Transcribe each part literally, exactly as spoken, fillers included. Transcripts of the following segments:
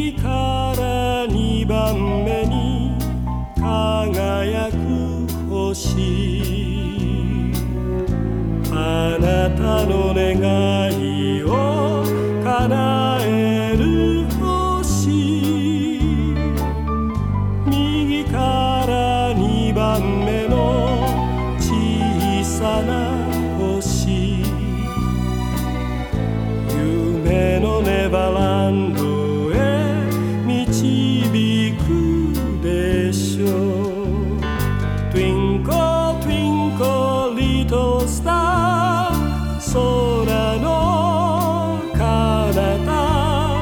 右からにばんめに輝く星、あなたの願いを叶える星、右からにばんめの小さな星、夢のネバーランドへ導くでしょう。 Twinkle twinkle little star、 空の彼方、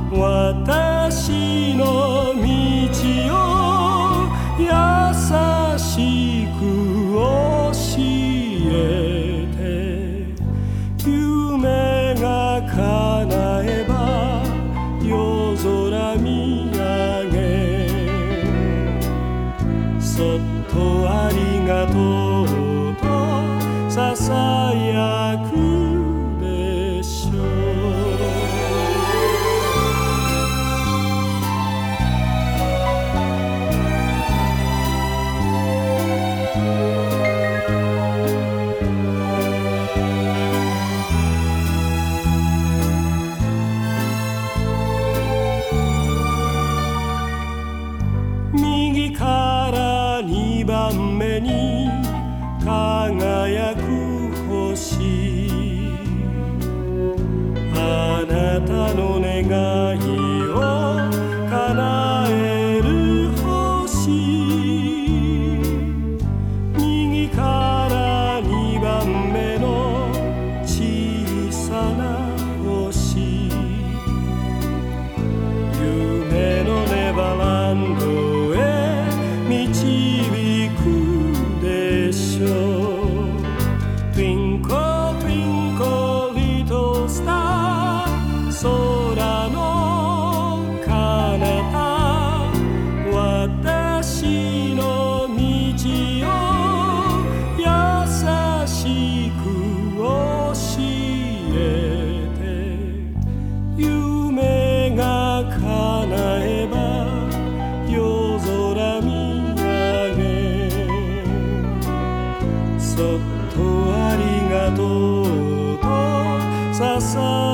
私の道を優しく教えて、夢が叶えば夜空見上げ、そっとありがとうとささやくでしょう。右からにばんめに輝く星、あなたの願いを叶える星、右からにばんめの小さな星、夢のネバーランドへ導くでしょう。 Twinkle twinkle little star、 空の彼方、私の道を優しく教えて、夢が叶えば夜空見上げ、そっとありがとうとささ